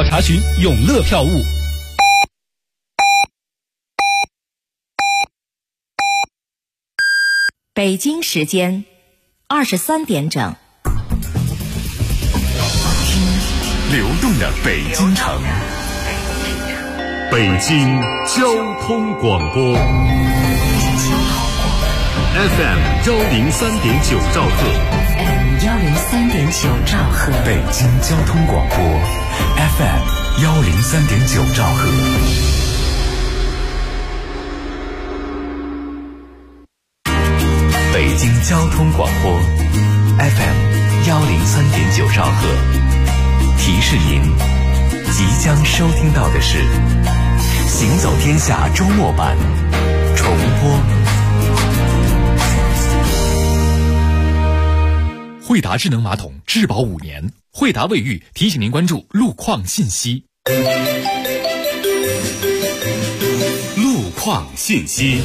票查询永乐票务。 北京时间23点整。 流动的北京城，北京交通广播 FM 103.9兆赫 ，FM 103.9兆赫， 北京交通广播 FM 103.9兆赫。北京交通广播 FM 103.9兆赫。提示您，即将收听到的是《行走天下》周末版重播。惠达智能马桶质保5年，惠达卫浴提醒您关注路况信息。路况信息。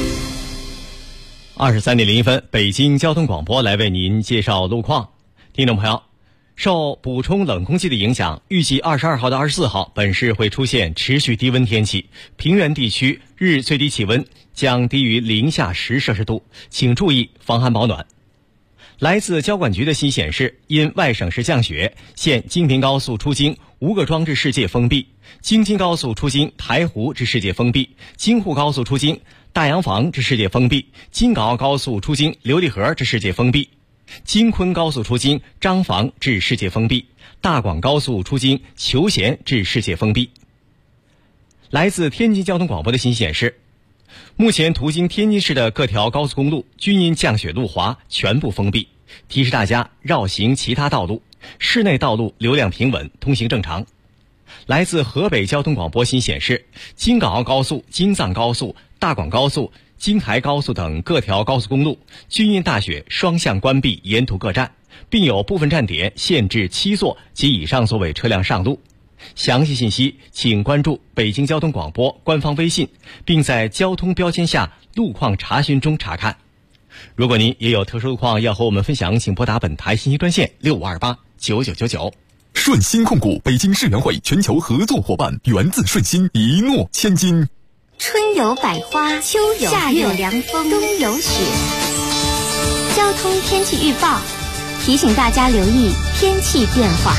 23点01分，北京交通广播来为您介绍路况。听众朋友，受补充冷空气的影响，预计22号到24号本市会出现持续低温天气，平原地区日最低气温将低于零下10摄氏度，请注意防寒保暖。来自交管局的信息显示，因外省市降雪，现京平高速出京吴各庄至世界封闭，京津高速出京台湖至世界封闭，京沪高速出京大洋房至世界封闭，京港澳高速出京琉璃河至世界封闭，京昆高速出京张房至世界封闭，大广高速出京求贤至世界封闭。来自天津交通广播的信息显示，目前途经天津市的各条高速公路均因降雪路滑全部封闭，提示大家绕行其他道路，市内道路流量平稳，通行正常。来自河北交通广播信息显示，京港澳高速、京藏高速、大广高速、京台高速等各条高速公路均因大雪双向关闭沿途各站，并有部分站点限制7座及以上座位车辆上路。详细信息请关注北京交通广播官方微信，并在交通标签下路况查询中查看。如果您也有特殊路况要和我们分享，请拨打本台信息专线6528-9999。 顺鑫控股北京世园会全球合作伙伴，源自顺鑫，一诺千金。 春有百花，秋有夏有凉风，冬有雪。交通天气预报提醒大家留意天气变化。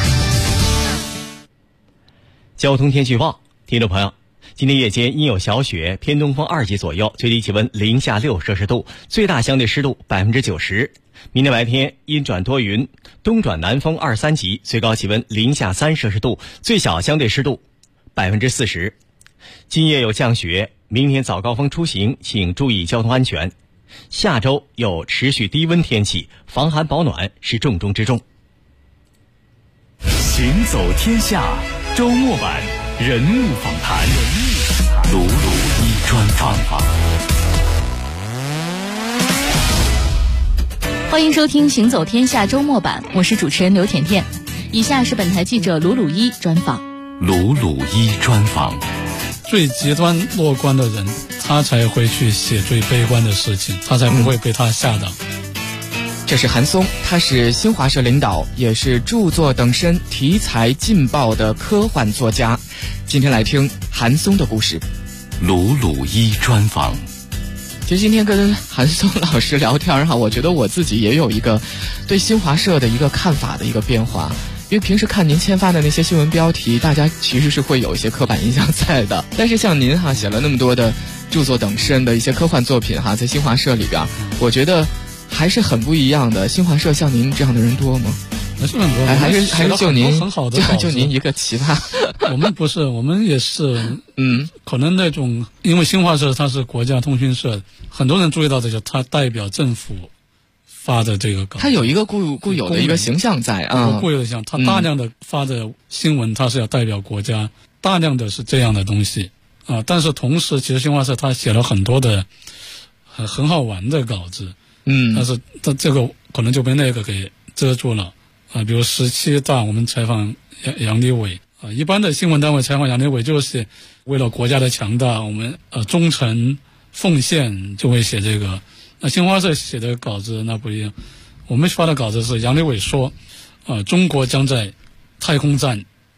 交通天气预报，听众朋友，今天夜间阴有小雪，偏东风2级左右，最低气温零下6摄氏度，最大相对湿度90%。明天白天阴转多云，东转南风2-3级，最高气温零下3摄氏度，最小相对湿度40%。今夜有降雪，明天早高峰出行请注意交通安全。下周有持续低温天气，防寒保暖是重中之重。 行走天下周末版人物访谈，鲁鲁一专访。 欢迎收听行走天下周末版，我是主持人刘甜甜。以下是本台记者鲁鲁一专访。 鲁鲁一专访。 最极端乐观的人，他才会去写最悲观的事情，他才不会被他吓到。 这是韩松，他是新华社领导，也是著作等身、题材劲爆的科幻作家。今天来听韩松的故事。 鲁鲁一专访。 其实今天跟韩松老师聊天哈，我觉得我自己也有一个对新华社的一个看法的一个变化。因为平时看您签发的那些新闻标题，大家其实是会有一些刻板印象在的。但是像您哈写了那么多的著作等身的一些科幻作品哈，在新华社里边，我觉得还是很不一样的。新华社像您这样的人多吗？ 还是很多， 还是就您很好的就您一个奇葩。 我们不是，我们也是，可能那种，因为新华社它是国家通讯社，很多人注意到这个，它代表政府发的这个稿， 它有一个固有的一个形象在啊， 固有的形象，它大量的发的新闻，它是要代表国家，大量的是这样的东西啊。但是同时，其实新华社它写了很多的很好玩的稿子，但是它这个可能就被那个给遮住了啊。比如17大，我们采访杨利伟啊，一般的新闻单位采访杨利伟就是为了国家的强大，我们忠诚奉献就会写这个。那新华社写的稿子那不一样，我们发的稿子是杨利伟说，中国将在太空站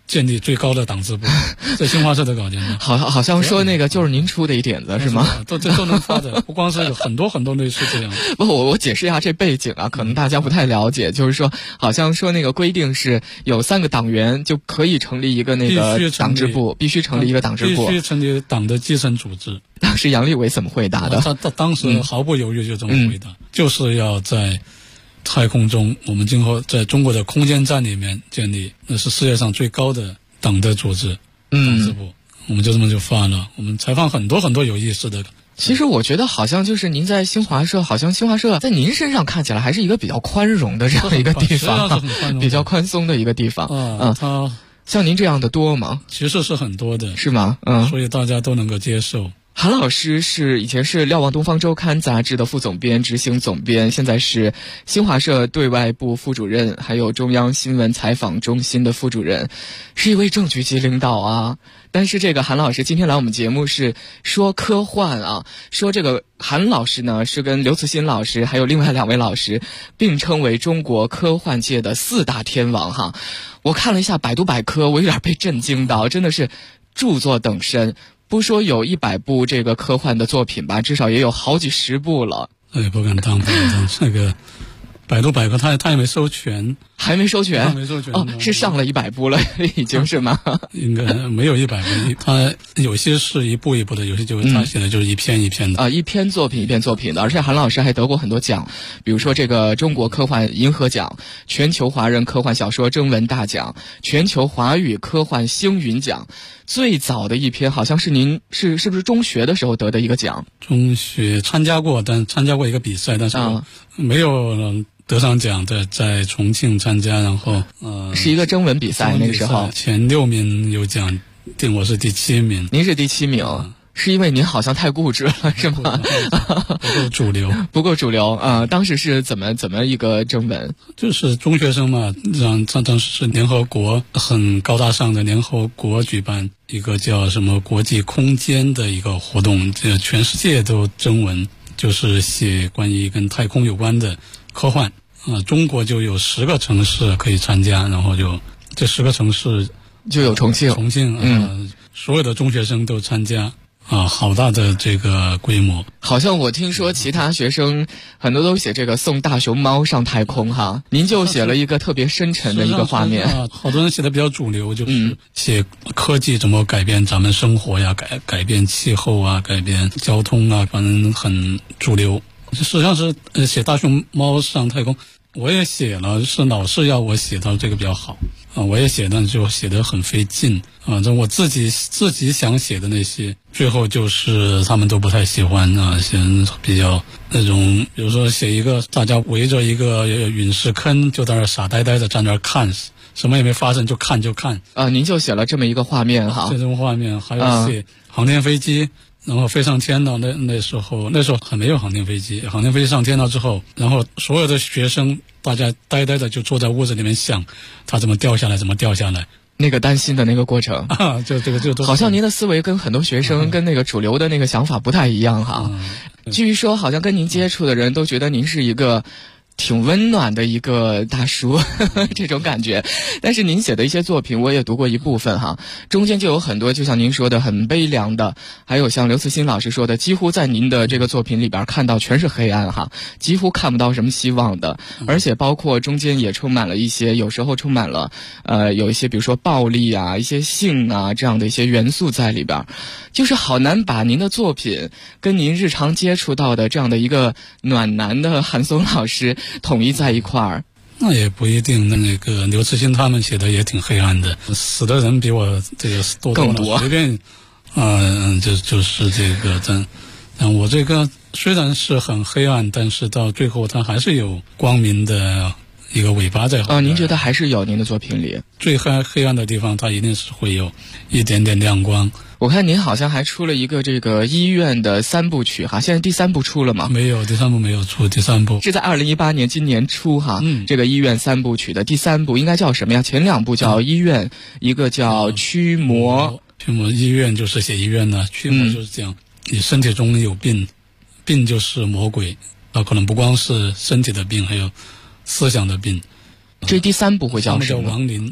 建立最高的党支部，在新华社的稿件上。 好像说那个就是您出的一点子是吗？ 都能发的，不光是有很多类似这样。 不，我解释一下这背景啊，可能大家不太了解，就是说好像说那个规定是有3个党员就可以成立一个那个党支部，必须成立一个党支部， 必须成立党的基层组织。 当时杨利伟怎么回答的？ 他当时毫不犹豫就这么回答，就是要在太空中，我们今后在中国的空间站里面建立，那是世界上最高的党的组织，党支部。我们就这么就发了。我们采访很多有意思的。 其实我觉得好像就是您在新华社，好像新华社在您身上看起来还是一个比较宽容的这样一个地方，比较宽松的一个地方。 他像您这样的多吗？ 其实是很多的， 是吗？ 所以大家都能够接受。 韩老师以前是瞭望东方周刊杂志的副总编、执行总编，现在是新华社对外部副主任，还有中央新闻采访中心的副主任，是一位正局级领导啊。但是这个韩老师今天来我们节目是说科幻啊，说这个韩老师呢是跟刘慈欣老师还有另外2位老师并称为中国科幻界的4大天王哈。我看了一下百度百科，我有点被震惊到，真的是著作等身。不说有100部这个科幻的作品吧，至少也有好几10部了。 不敢当，这个百度百科他也没收全， 还没收全， 哦， 是上了100部了，已经是吗？ 应该没有100部，他有些是一步一步的，有些就是他写的就是一篇一篇的啊，一篇作品一篇作品的。而且韩老师还得过很多奖，比如说这个中国科幻银河奖、全球华人科幻小说征文大奖、全球华语科幻星云奖。最早的一篇好像是您是不是中学的时候得的一个奖？ 中学参加过一个比赛，但是没有得上奖，在重庆参加，然后是一个征文比赛，那个时候前6名有奖，我是第7名。 您是第7名。是因为您好像太固执了，是吗？ 不够主流啊！当时是怎么一个征文？ 就是中学生嘛，当时是联合国很高大上的联合国举办一个叫什么国际空间的一个活动，全世界都征文，就是写关于跟太空有关的科幻中国就有10个城市可以参加，然后就这10个城市就有重庆所有的中学生都参加。好大的这个规模。 好像我听说其他学生很多都写这个送大熊猫上太空哈，您就写了一个特别深沉的一个画面。 好多人写的比较主流，就是写科技怎么改变咱们生活呀，改变气候啊，改变交通啊，反正很主流。实际上是写大熊猫上太空，我也写了，是老师要我写到这个比较好我也写，但就写得很费劲这我自己想写的那些，最后就是他们都不太喜欢写比较那种，比如说写一个大家围着一个陨石坑，就在那傻呆呆的站那儿看，什么也没发生，就看您就写了这么一个画面哈。 这种画面，还有写航天飞机。然后飞上天了，那时候还没有航天飞机上天了之后，然后所有的学生大家呆呆的就坐在屋子里面想，它怎么掉下来， 那个担心的那个过程就这个就好像您的思维跟很多学生跟那个主流的那个想法不太一样哈。据说好像跟您接触的人都觉得您是一个挺温暖的一个大叔这种感觉。但是您写的一些作品我也读过一部分哈，中间就有很多就像您说的很悲凉的，还有像刘慈欣老师说的，几乎在您的这个作品里边看到全是黑暗哈，几乎看不到什么希望的。而且包括中间也充满了一些，有时候充满了有一些比如说暴力啊，一些性啊这样的一些元素在里边，就是好难把您的作品跟您日常接触到的这样的一个暖男的韩松老师统一在一块儿。 那也不一定，那个刘慈欣他们写的也挺黑暗的，死的人比我这个更多， 随便就是这个但我这个虽然是很黑暗，但是到最后它还是有光明的一个尾巴在后面。 您觉得还是有您的作品里最黑暗的地方，它一定是会有一点点亮光。 我看您好像还出了一个这个医院的3部曲哈，现在第3部出了吗？ 没有，第3部没有出，第3部是在2018年今年初哈。这个医院3部曲的第3部应该叫什么呀？前2部叫医院，一个叫驱魔。 医院就是写医院呢，驱魔就是讲你身体中有病就是魔鬼可能不光是身体的病，还有思想的病。 这第3部会叫什么？ 亡灵。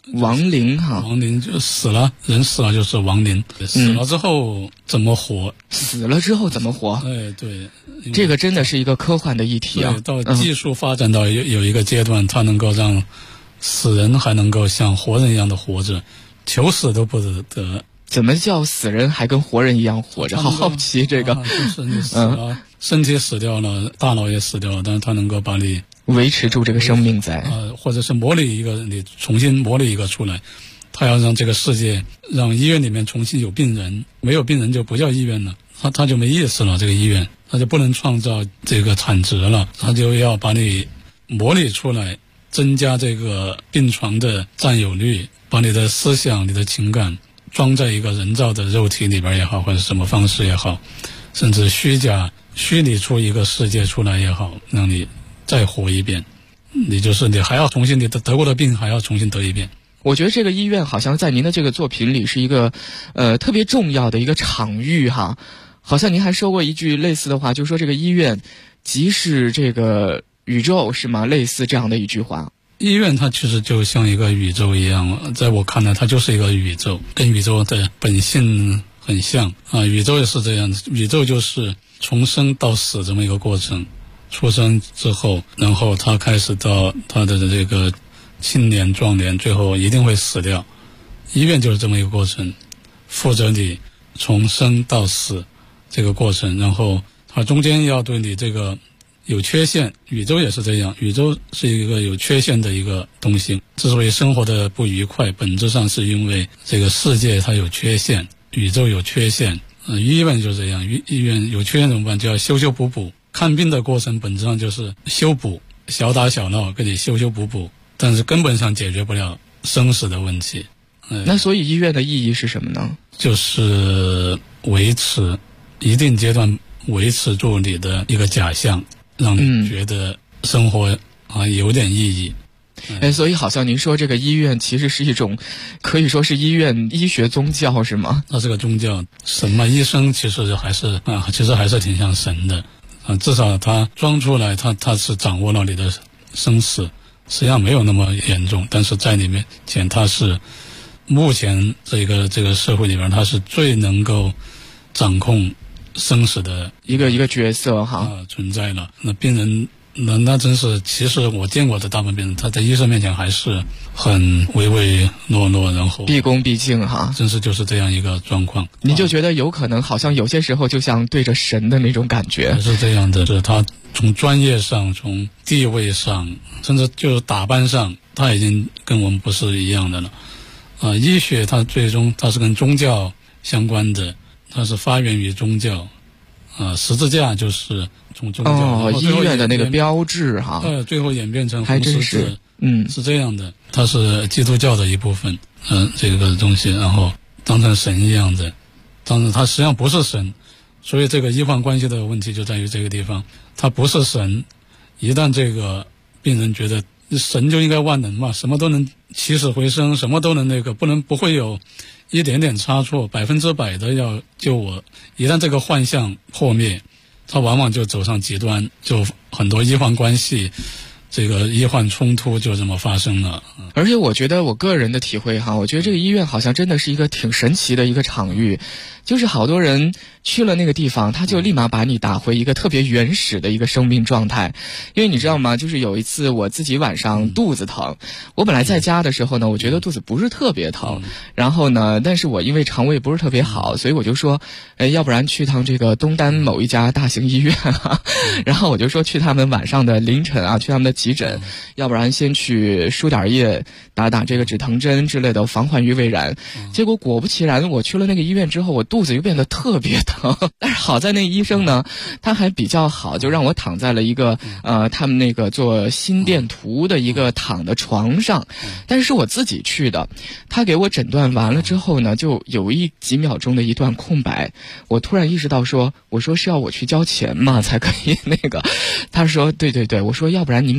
亡灵哈， 亡灵就死了，人死了就是亡灵，死了之后怎么活？ 死了之后怎么活？ 哎，对， 这个真的是一个科幻的议题啊。 到技术发展到有一个阶段，它能够让死人还能够像活人一样的活着，求死都不得。 怎么叫死人还跟活人一样活着？好好奇这个。 就是你死了，身体死掉了，大脑也死掉了，但是它能够把你维持住这个生命在， 或者是模拟一个，你重新模拟一个出来。他要让这个世界，让医院里面重新有病人，没有病人就不叫医院了，他就没意思了。这个医院他就不能创造这个产值了，他就要把你模拟出来，增加这个病床的占有率，把你的思想、你的情感装在一个人造的肉体里边也好，或者什么方式也好，甚至虚拟出一个世界出来也好，让你再活一遍。你还要重新，你得过的病还要重新得一遍。 我觉得这个医院好像在您的这个作品里是一个特别重要的一个场域哈。好像您还说过一句类似的话，就是说这个医院即是这个宇宙，是吗？类似这样的一句话。 医院它其实就像一个宇宙一样，在我看来它就是一个宇宙，跟宇宙的本性很像啊。宇宙也是这样，宇宙就是从生到死这么一个过程。出生之后，然后他开始到他的这个青年壮年，最后一定会死掉。医院就是这么一个过程，负责你从生到死这个过程，然后它中间要对你这个有缺陷。宇宙也是这样，宇宙是一个有缺陷的一个东西。之所以生活的不愉快，本质上是因为这个世界它有缺陷，宇宙有缺陷。医院就这样，医院有缺陷怎么办？就要修补补。看病的过程本质上就是修补，小打小闹给你修补补，但是根本上解决不了生死的问题。 那所以医院的意义是什么呢？ 就是维持一定阶段，维持住你的一个假象，让你觉得生活有点意义。 所以好像您说这个医院其实是一种，可以说是医院医学宗教是吗？ 那是个宗教，神嘛，医生其实还是挺像神的。至少他装出来，他是掌握了你的生死，实际上没有那么严重，但是在里面前他是目前这个社会里边，他是最能够掌控生死的一个角色哈存在了。那病人那真是，其实我见过的大部分病人，他在医生面前还是很唯唯诺诺，然后毕恭毕敬哈， 真是就是这样一个状况。 您就觉得有可能，好像有些时候就像对着神的那种感觉。 是这样的，是他从专业上、从地位上，甚至就是打扮上，他已经跟我们不是一样的了。医学它最终它是跟宗教相关的，它是发源于宗教。十字架就是从宗教医院的那个标志哈， 最后演变成红十字，是这样的，它是基督教的一部分，这个东西，然后当成神一样的，当然它实际上不是神，所以这个医患关系的问题就在于这个地方，它不是神，一旦这个病人觉得神就应该万能嘛，什么都能起死回生，什么都能不会有一点点差错，100%的要救我。一旦这个幻象破灭，它往往就走上极端，就很多医患关系，这个医患冲突就这么发生了。 而且我觉得我个人的体会哈，我觉得这个医院好像真的是一个挺神奇的一个场域，就是好多人去了那个地方，他就立马把你打回一个特别原始的一个生命状态。因为你知道吗，就是有一次我自己晚上肚子疼，我本来在家的时候呢，我觉得肚子不是特别疼，然后呢，但是我因为肠胃不是特别好，所以我就说要不然去趟这个东单某一家大型医院然后我就说去他们晚上的凌晨去他们的急诊，要不然先去输点液，打这个止疼针之类的，防患于未然。结果果不其然，我去了那个医院之后，我肚子又变得特别疼。但是好在那医生呢，他还比较好，就让我躺在了一个他们那个做心电图的一个躺的床上。但是我自己去的，他给我诊断完了之后呢，就有几秒钟的一段空白。我突然意识到我说是要我去交钱吗才可以那个？他说对，我说要不然您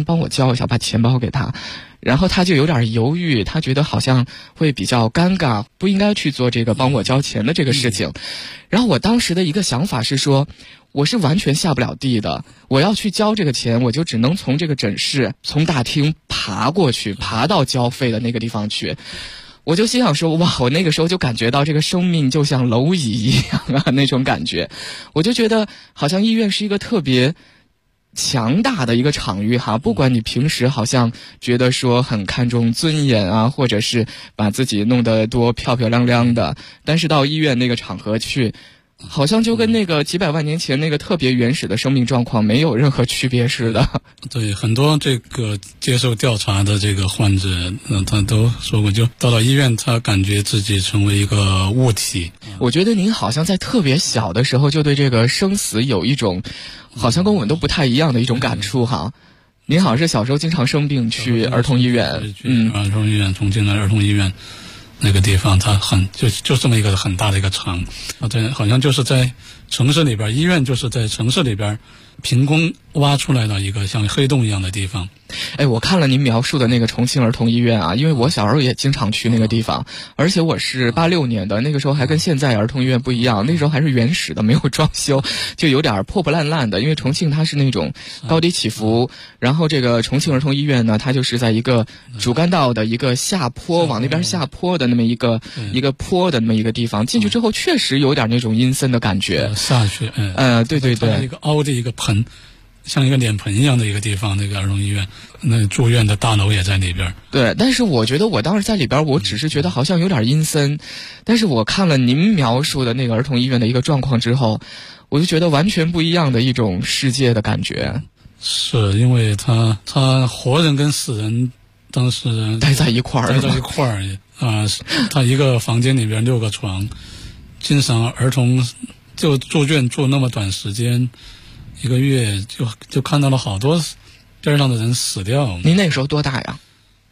帮我交一下，把钱包给他。然后他就有点犹豫，他觉得好像会比较尴尬，不应该去做这个帮我交钱的这个事情。然后我当时的一个想法是说，我是完全下不了地的，我要去交这个钱，我就只能从这个诊室从大厅爬过去，爬到交费的那个地方去。我就心想说，哇，我那个时候就感觉到这个生命就像蝼蚁一样啊，那种感觉。我就觉得好像医院是一个特别强大的一个场域哈，不管你平时好像觉得说很看重尊严啊，或者是把自己弄得多漂漂亮亮的，但是到医院那个场合去，好像就跟那个几百万年前那个特别原始的生命状况没有任何区别似的。 对，很多这个接受调查的这个患者，他都说过，就到了医院，他感觉自己成为一个物体。 我觉得您好像在特别小的时候就对这个生死有一种好像跟我们都不太一样的一种感触哈。您好像是小时候经常生病去儿童医院， 儿童医院，重庆的儿童医院那个地方，它就这么一个很大的一个场，对，好像就是在城市里边，医院就是在城市里边凭空挖出来的一个像黑洞一样的地方。 哎，我看了您描述的那个重庆儿童医院啊，因为我小时候也经常去那个地方，而且我是86年的，那个时候还跟现在儿童医院不一样，那时候还是原始的，没有装修，就有点破破烂烂的。因为重庆它是那种高低起伏，然后这个重庆儿童医院呢，它就是在一个主干道的一个下坡，往那边下坡的那么一个坡的那么一个地方，进去之后确实有点那种阴森的感觉。 下去， 对对对， 一个凹的一个盆，像一个脸盆一样的一个地方，那个儿童医院，那住院的大楼也在里边。 对，但是我觉得我当时在里边，我只是觉得好像有点阴森，但是我看了您描述的那个儿童医院的一个状况之后，我就觉得完全不一样的一种世界的感觉。 是因为他活人跟死人当时待在一块儿啊，他一个房间里边6个床，经常儿童就住院住那么短时间，1个月就看到了好多边上的人死掉。 您那时候多大呀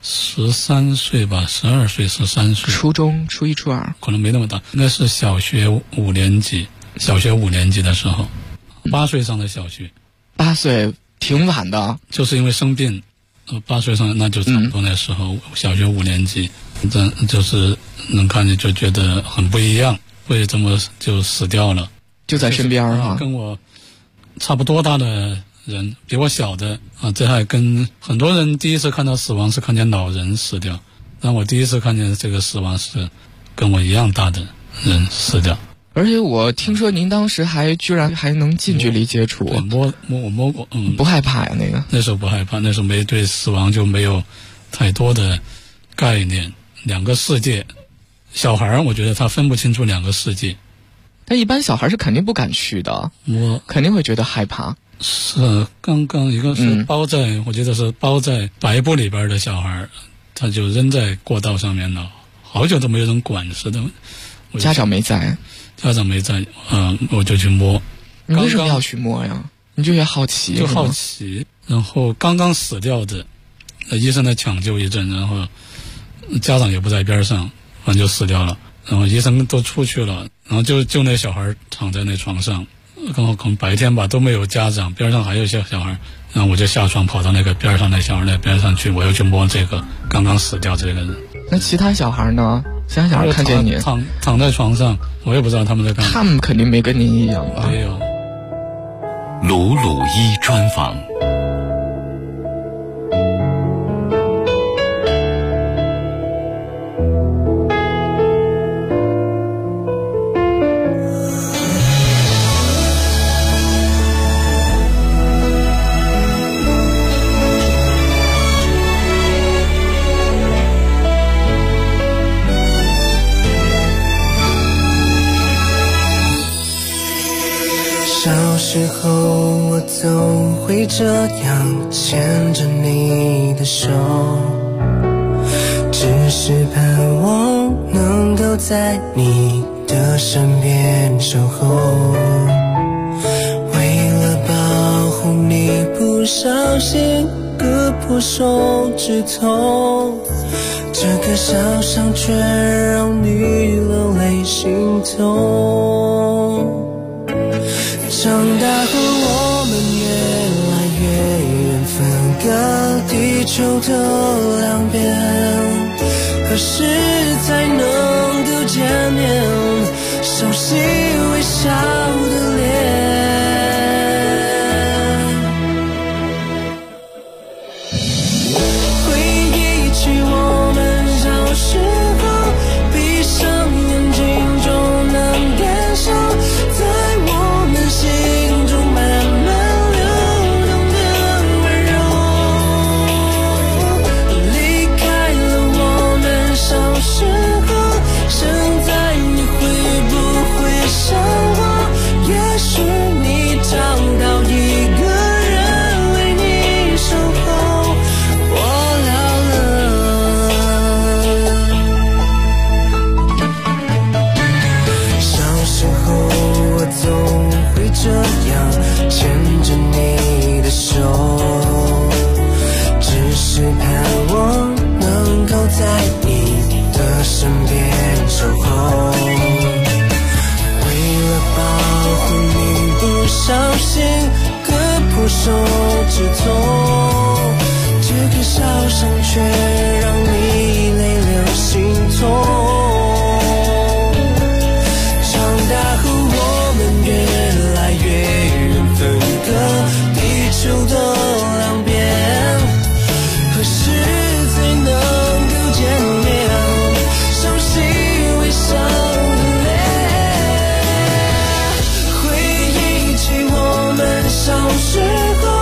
？13岁吧，12岁13岁。 初中初1初2？ 可能没那么大，那是小学5年级的时候，8岁上的小学。 8岁挺晚的。就是因为生病，8岁上那就差不多那时候，小学5年级，这就是能看见就觉得很不一样，为什么就死掉了？ 就在身边啊， 跟我差不多大的人，比我小的啊，这还跟很多人第一次看到死亡是看见老人死掉，但我第一次看见这个死亡是跟我一样大的人死掉。 而且我听说您当时居然还能近距离接触， 我摸过， 不害怕呀？ 那时候不害怕，那时候对死亡就没有太多的概念，两个世界。小孩我觉得他分不清楚两个世界。 但一般小孩是肯定不敢去的，我肯定会觉得害怕。 是刚刚一个是我觉得是包在白布里边的小孩，他就扔在过道上面了，好久都没有人管似的。 家长没在， 我就去摸。 你为什么要去摸呀？你就也好奇？ 就好奇。然后刚刚死掉的，医生在抢救一阵，然后家长也不在边上，反正就死掉了。然后医生都出去了，然后就那小孩躺在那床上，刚好可能白天吧都没有家长，边上还有一些小孩，然后我就下床跑到那个边上那小孩那边上去，我又去摸这个刚刚死掉这个人。 那其他小孩呢？其他小孩看见你躺在床上，我也不知道他们在干嘛。 他们肯定没跟您一样吧？ 没有。 鲁鲁一专访。 小时候我总会这样牵着你的手，只是盼望能够在你的身边守候。为了保护你不小心割破手指头，这个小伤却让你流泪心痛。长大后我们越来越远，分隔球的两边，何时才能够见面？熟悉微笑的脸。手指痛，这个小伤却让你泪流心痛。长大后我们越来越远，分隔地球的两边，何时才能够见面？熟悉微笑的脸，回忆起我们小时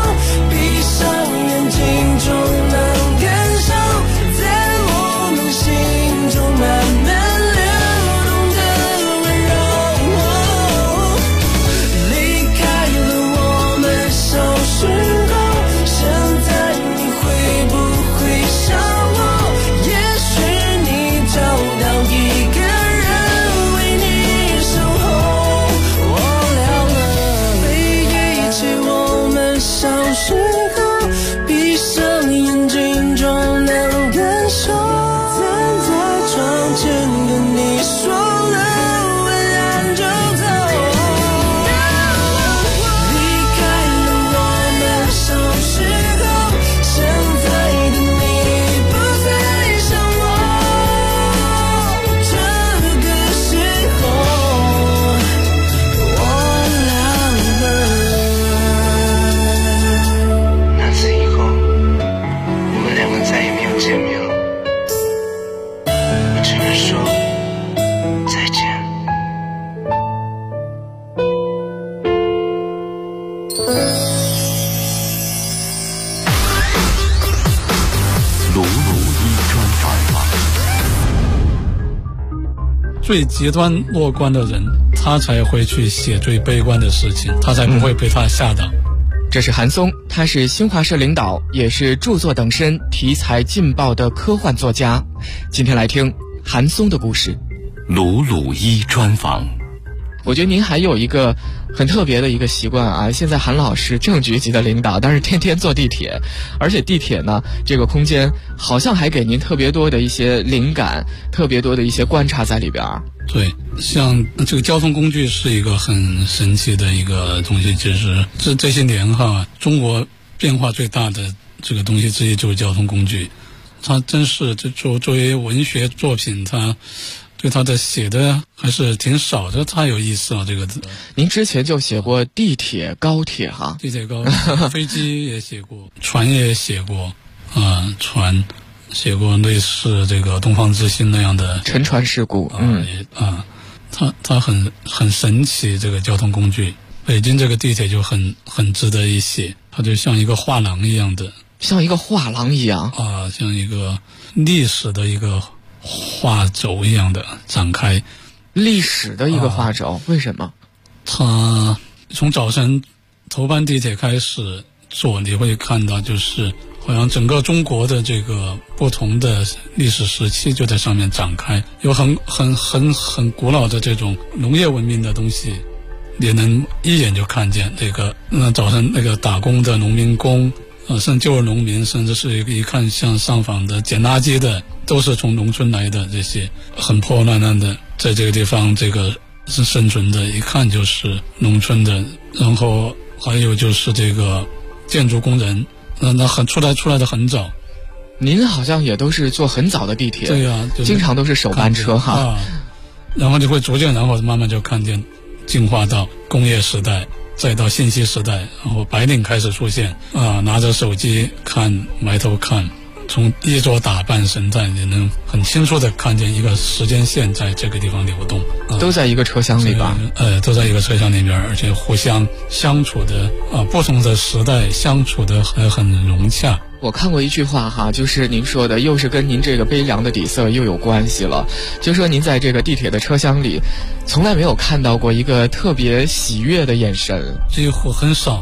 最极端乐观的人，他才会去写最悲观的事情，他才不会被他吓到。 这是韩松，他是新华社领导，也是著作等身、题材劲爆的科幻作家。今天来听韩松的故事。 鲁鲁一专访。 我觉得您还有一个很特别的一个习惯啊，现在韩老师正局级的领导，但是天天坐地铁，而且地铁呢这个空间好像还给您特别多的一些灵感，特别多的一些观察在里边。 对，像这个交通工具是一个很神奇的一个东西，就是这些年哈，中国变化最大的这个东西之一就是交通工具。它真是作为文学作品，它对他的写的还是挺少的，太有意思了这个字。 您之前就写过地铁、高铁哈， 地铁、高铁，飞机也写过，船也写过，船写过类似这个东方之星那样的沉船事故， 它很神奇这个交通工具。北京这个地铁就很值得一写，它就像一个画廊一样的， 像一个画廊一样像一个历史的一个画轴一样的展开， 历史的一个画轴。为什么？ 它从早晨头班地铁开始坐，你会看到就是好像整个中国的这个不同的历史时期就在上面展开，有很古老的这种农业文明的东西，也能一眼就看见。这个早晨那个打工的农民工，甚至就是农民，甚至是一看像上访的捡垃圾的，都是从农村来的，这些很破烂烂的，在这个地方这个是生存的，一看就是农村的。然后还有就是这个建筑工人，出来的很早， 您好像也都是坐很早的地铁， 对呀， 经常都是首班车哈。 然后就会逐渐，然后慢慢就看见进化到工业时代，再到信息时代，然后白领开始出现拿着手机看，埋头看，从衣着打扮神态也能很清楚的看见一个时间线在这个地方流动， 都在一个车厢里吧？ 都在一个车厢里边，而且互相相处的不同的时代相处的还很融洽。 我看过一句话哈，就是您说的，又是跟您这个悲凉的底色又有关系了。就说您在这个地铁的车厢里，从来没有看到过一个特别喜悦的眼神， 几乎很少。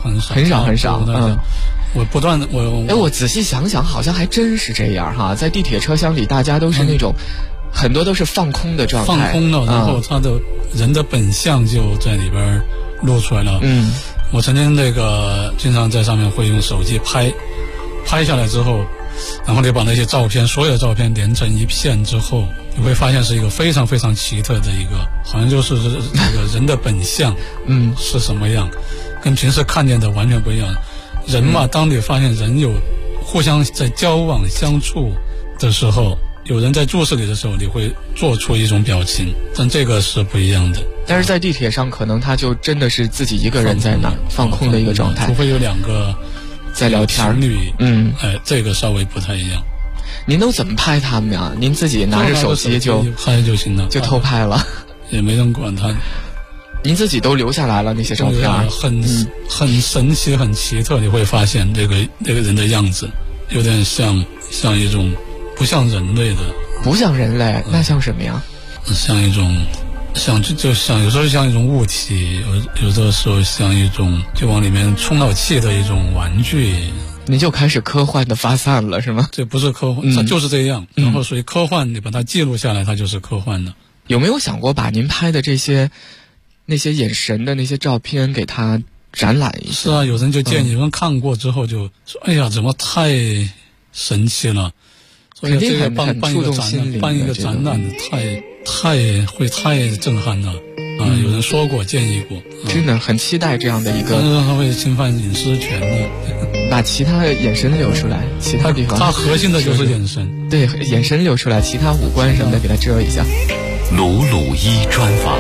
我不断的我仔细想想，好像还真是这样哈。在地铁车厢里，大家都是那种很多都是放空的状态， 放空了，然后他的人的本相就在里边露出来了。我曾经经常在上面会用手机拍下来之后，然后你把那些照片，所有照片连成一片之后，你会发现是一个非常非常奇特的一个，好像就是这个人的本相，是什么样，跟平时看见的完全不一样。人嘛，当你发现人有互相在交往相处的时候，有人在注视你的时候，你会做出一种表情，但这个是不一样的。 但是在地铁上，可能他就真的是自己一个人在那放空的一个状态， 除非有两个在聊天， 情侣，这个稍微不太一样。 您都怎么拍他们呀？您自己拿着手机就拍就行了， 就偷拍了， 也没人管他。 您自己都留下来了那些照片， 很神奇，很奇特。你会发现这个人的样子，有点像一种不像人类的， 不像人类，那像什么呀？ 像一种。就像有时候像一种物体，有的时候像一种就往里面充到气的一种玩具。 你就开始科幻的发散了是吗？ 这不是科幻，它就是这样。然后属于科幻，你把它记录下来，它就是科幻的。 有没有想过把您拍的那些眼神的那些照片给它展览一下？ 是啊，有人就建议，有人看过之后就说：“哎呀，怎么太神奇了！”所以这个办一个展览太震撼了有人说过，建议过， 真的很期待这样的一个。 但是它会侵犯隐私权的。 把其他的眼神留出来，其他地方。 它核心的就是眼神。 对，眼神留出来，其他五官什么的给它遮一下。 鲁鲁一专访。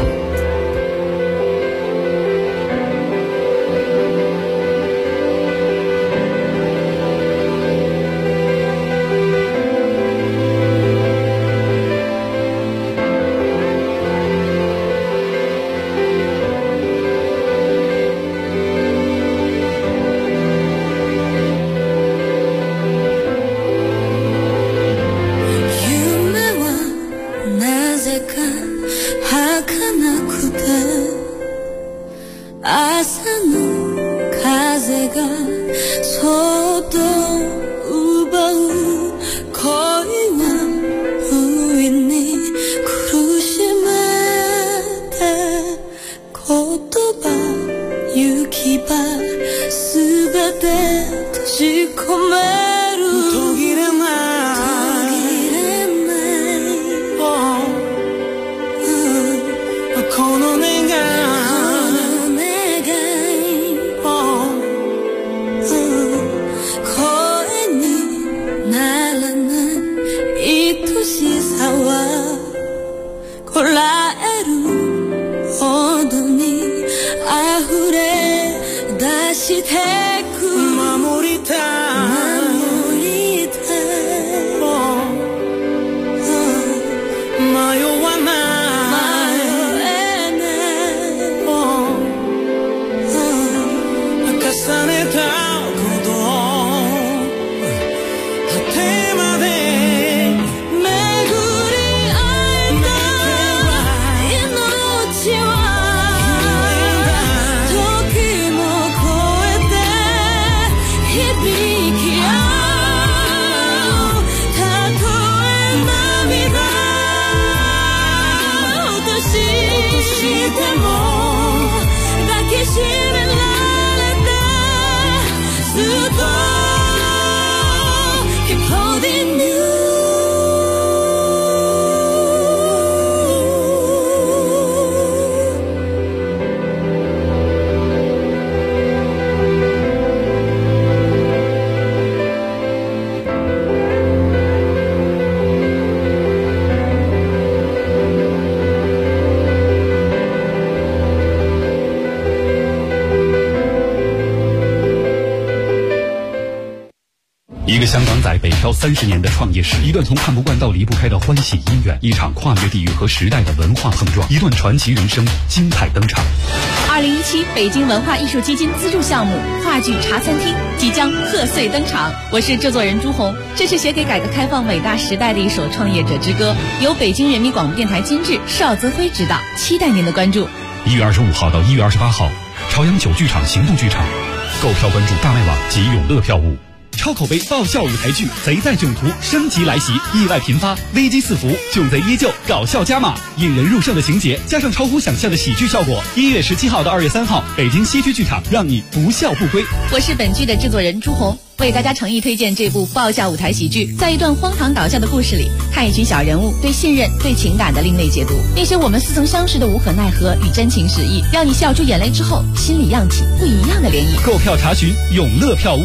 个香港仔北漂30年的创业史，一段从看不惯到离不开的欢喜姻缘，一场跨越地域和时代的文化碰撞，一段传奇人生精彩登场。 2017北京文化艺术基金资助项目话剧茶餐厅即将贺岁登场，我是制作人朱红。这是写给改革开放伟大时代的一首创业者之歌，由北京人民广播电台监制，邵泽辉执导，期待您的关注。 1月25号到1月28号，朝阳9剧场行动剧场，购票关注大麦网及永乐票务。超口碑爆笑舞台剧《贼在囧途》升级来袭，意外频发，危机四伏，囧贼依旧，搞笑加码，引人入胜的情节加上超乎想象的喜剧效果。1月17号到2月3号，北京西区剧场，让你不笑不归。 我是本剧的制作人朱红，为大家诚意推荐这部爆笑舞台喜剧。在一段荒唐搞笑的故事里，看一群小人物对信任、对情感的另类解读，那些我们似曾相识的无可奈何与真情实意，让你笑出眼泪之后，心里漾起不一样的涟漪。 购票查询永乐票务。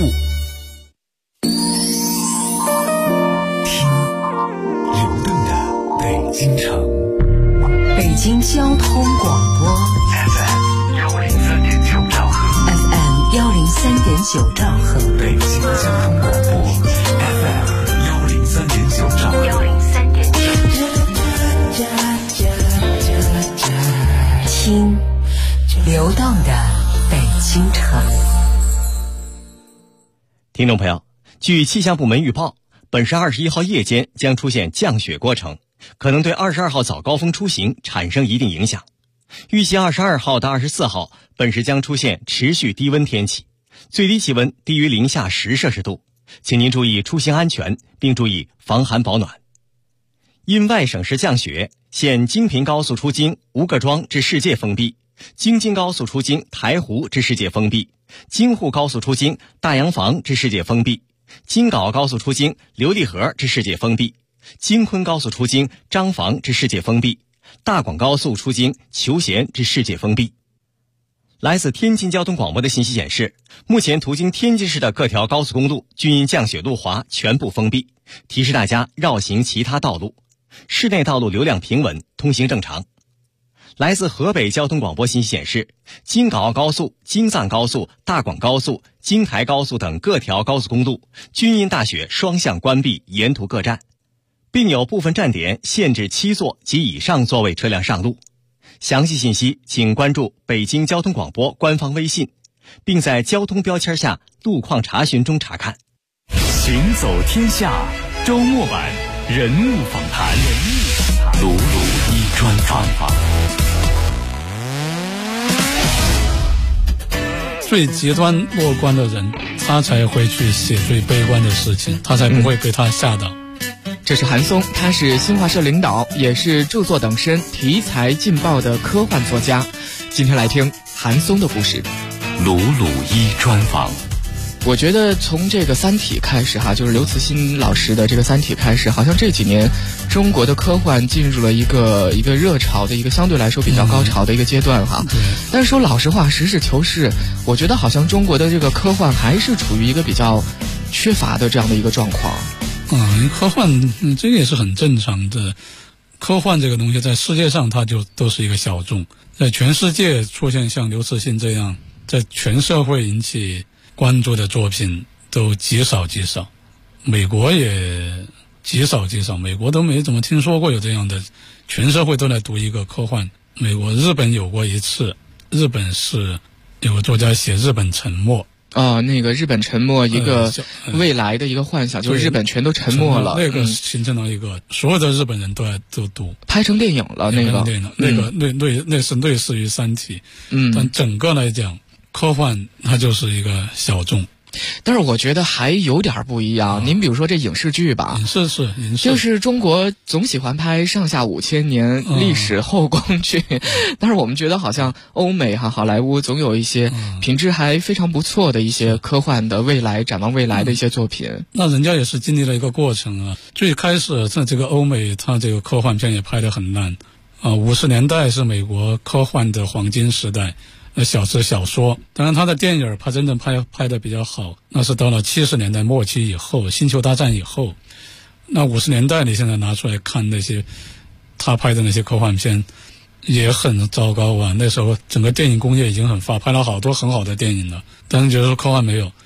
京城， 北京交通广播 FM 103.9兆赫 FM 103.9兆赫， 北京交通广播 FM 103.9兆赫听流动的北京城。 听众朋友，据气象部门预报，本市21号夜间将出现降雪过程，可能对22号早高峰出行产生一定影响。预计22号到24号，本市将出现持续低温天气，最低气温低于零下10摄氏度，请您注意出行安全，并注意防寒保暖。因外省市降雪，现京平高速出京吴各庄至世界封闭，京津高速出京台湖至世界封闭，京沪高速出京大洋房至世界封闭，京皋高速出京琉璃河至世界封闭，京昆高速出京张房至世界封闭，大广高速出京求贤至世界封闭。来自天津交通广播的信息显示，目前途经天津市的各条高速公路均因降雪路滑全部封闭，提示大家绕行其他道路。市内道路流量平稳，通行正常。来自河北交通广播信息显示，京港澳高速、京藏高速、大广高速、京台高速等各条高速公路均因大雪双向关闭沿途各站，并有部分站点限制7座及以上座位车辆上路。详细信息请关注北京交通广播官方微信，并在交通标签下路况查询中查看。 行走天下周末版人物访谈，鲁一专访。 最极端乐观的人，他才会去写最悲观的事情，他才不会被他吓到。 这是韩松，他是新华社领导，也是著作等身、题材劲爆的科幻作家。今天来听韩松的故事。 鲁一专访。 我觉得从这个《三体》开始哈，就是刘慈欣老师的这个《三体》开始，好像这几年中国的科幻进入了一个热潮的一个相对来说比较高潮的一个阶段哈。但是说老实话，实事求是，我觉得好像中国的这个科幻还是处于一个比较缺乏的这样的一个状况。 科幻这个也是很正常的。科幻这个东西在世界上它就都是一个小众，在全世界出现像刘慈欣这样在全社会引起关注的作品都极少，美国也极少，美国都没怎么听说过有这样的全社会都来读一个科幻。美国、日本有过一次，日本是有个作家写日本沉没那个日本沉没一个未来的一个幻想，就是日本全都沉没了， 那个形成了一个所有的日本人都读， 拍成电影了，那是类似于《三体》，但整个来讲，科幻它就是一个小众。 但是我觉得还有点不一样。您比如说这影视剧吧， 影视就是中国总喜欢拍上下5000年历史后宫剧，但是我们觉得好像欧美好莱坞总有一些品质还非常不错的一些科幻的未来展望未来的一些作品。 那人家也是经历了一个过程啊。最开始在这个欧美，它这个科幻片也拍得很烂50年代是美国科幻的黄金时代。小说，当然他的电影他真正拍的比较好，那是到了70年代末期以后，星球大战以后。那50年代你现在拿出来看那些他拍的那些科幻片也很糟糕啊。那时候整个电影工业已经很发，拍了好多很好的电影了，但是就是说科幻没有。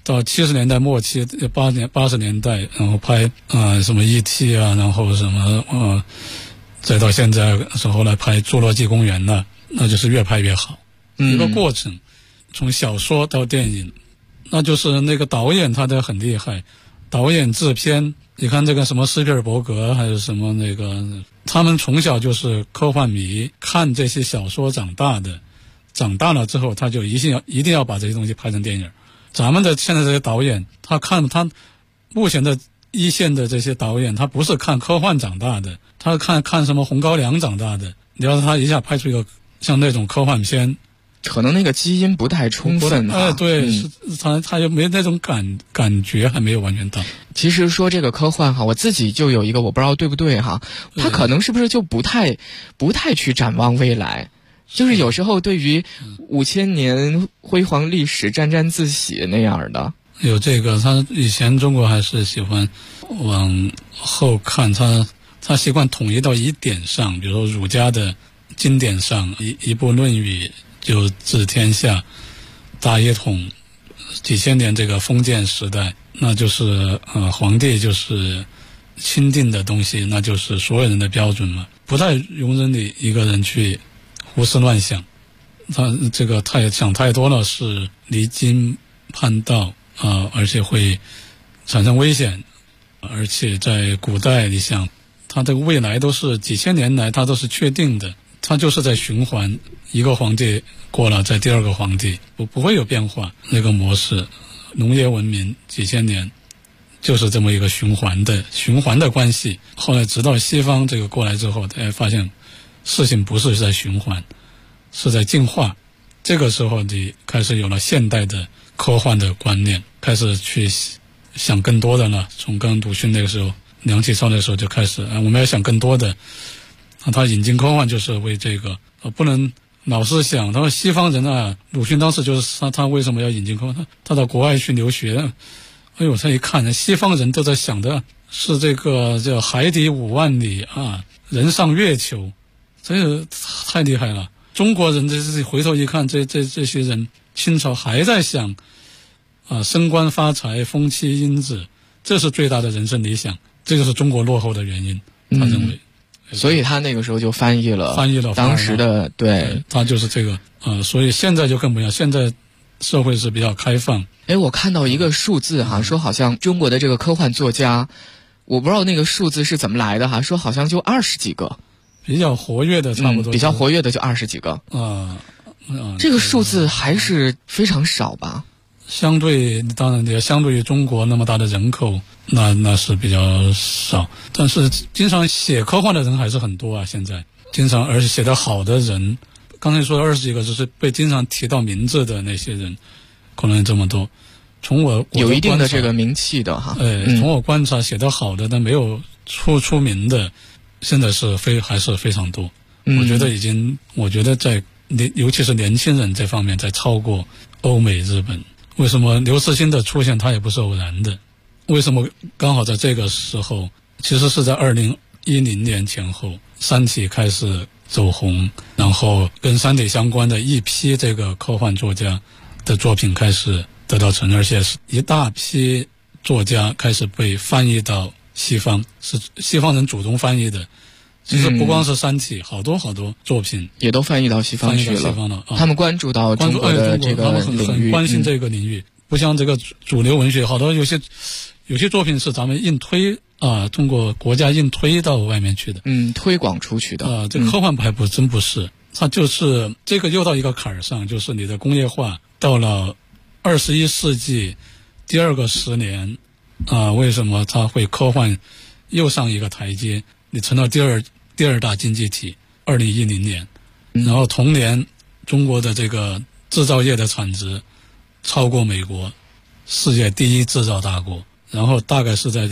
到70年代末期80年代，然后拍什么 E.T. 啊，然后什么再到现在是后来拍侏罗纪公园呢，那就是越拍越好，一个过程，从小说到电影，那就是那个导演他的很厉害，导演制片，你看这个什么斯皮尔伯格还是什么那个，他们从小就是科幻迷，看这些小说长大的，长大了之后他就一定要把这些东西拍成电影。咱们的现在这些导演，他目前的一线的这些导演，他不是看科幻长大的，他看什么红高粱长大的。你要是他一下拍出一个像那种科幻片， 可能那个基因不太充分对，他又没那种感觉，还没有完全到。 其实说这个科幻哈，我自己就有一个，我不知道对不对哈，他可能是不是就不太去展望未来。就是有时候对于5000年辉煌历史沾沾自喜那样的， 有这个，他以前中国还是喜欢往后看，他习惯统一到一点上，比如说儒家的经典上，一部《论语》就治天下，大一统，几千年这个封建时代，那就是皇帝就是钦定的东西，那就是所有人的标准嘛，不太容忍你一个人去胡思乱想，他这个想太多了是离经叛道而且会产生危险。而且在古代，你想，他这个未来都是几千年来，他都是确定的，他就是在循环，一个皇帝过了，在第二个皇帝不会有变化。那个模式，农业文明几千年就是这么一个循环的关系。后来直到西方这个过来之后，大家发现事情不是在循环，是在进化。这个时候你开始有了现代的科幻的观念，开始去想更多的了。从刚鲁迅那个时候，梁启超那个时候就开始我们要想更多的。他引进科幻就是为这个不能老是想他说西方人鲁迅当时就是他为什么要引进科幻，他到国外去留学，哎呦，他一看西方人都在想的是这个叫海底5万里人上月球，这个太厉害了。中国人这回头一看，这些人清朝还在想升官发财封妻荫子，这是最大的人生理想，这就是中国落后的原因，他认为。 所以他那个时候就翻译了当时的对， 他就是这个所以现在就更不一样，现在社会是比较开放。 我看到一个数字说好像中国的这个科幻作家，我不知道那个数字是怎么来的说好像就20几个， 比较活跃的差不多， 比较活跃的就20几个这个数字还是非常少吧？ 当然也相对于中国那么大的人口，那是比较少，但是经常写科幻的人还是很多现在经常而且写得好的人，刚才说的20几个就是被经常提到名字的那些人，可能这么多。从我有一定的这个名气的从我观察写得好的但没有出名的，现在还是非常多。我觉得在尤其是年轻人这方面在超过欧美日本。为什么刘慈欣的出现它也不是偶然的？为什么刚好在这个时候，其实是在2010年前后，三体开始走红，然后跟三体相关的一批这个科幻作家的作品开始得到承认，而且是一大批作家开始被翻译到西方，是西方人主动翻译的。其实不光是三体，好多作品也都翻译到西方去了。他们关注到中国的这个领域， 很关心这个领域。不像这个主流文学，好多有些作品是咱们硬推通过国家硬推到外面去的， 推广出去的。 这个科幻派真不是，它就是这个又到一个坎儿上，就是你的工业化到了21世纪第2个10年为什么它会科幻又上一个台阶？你成了第二大经济体，2010年，然后同年中国的这个制造业的产值超过美国，世界第1制造大国。然后大概是在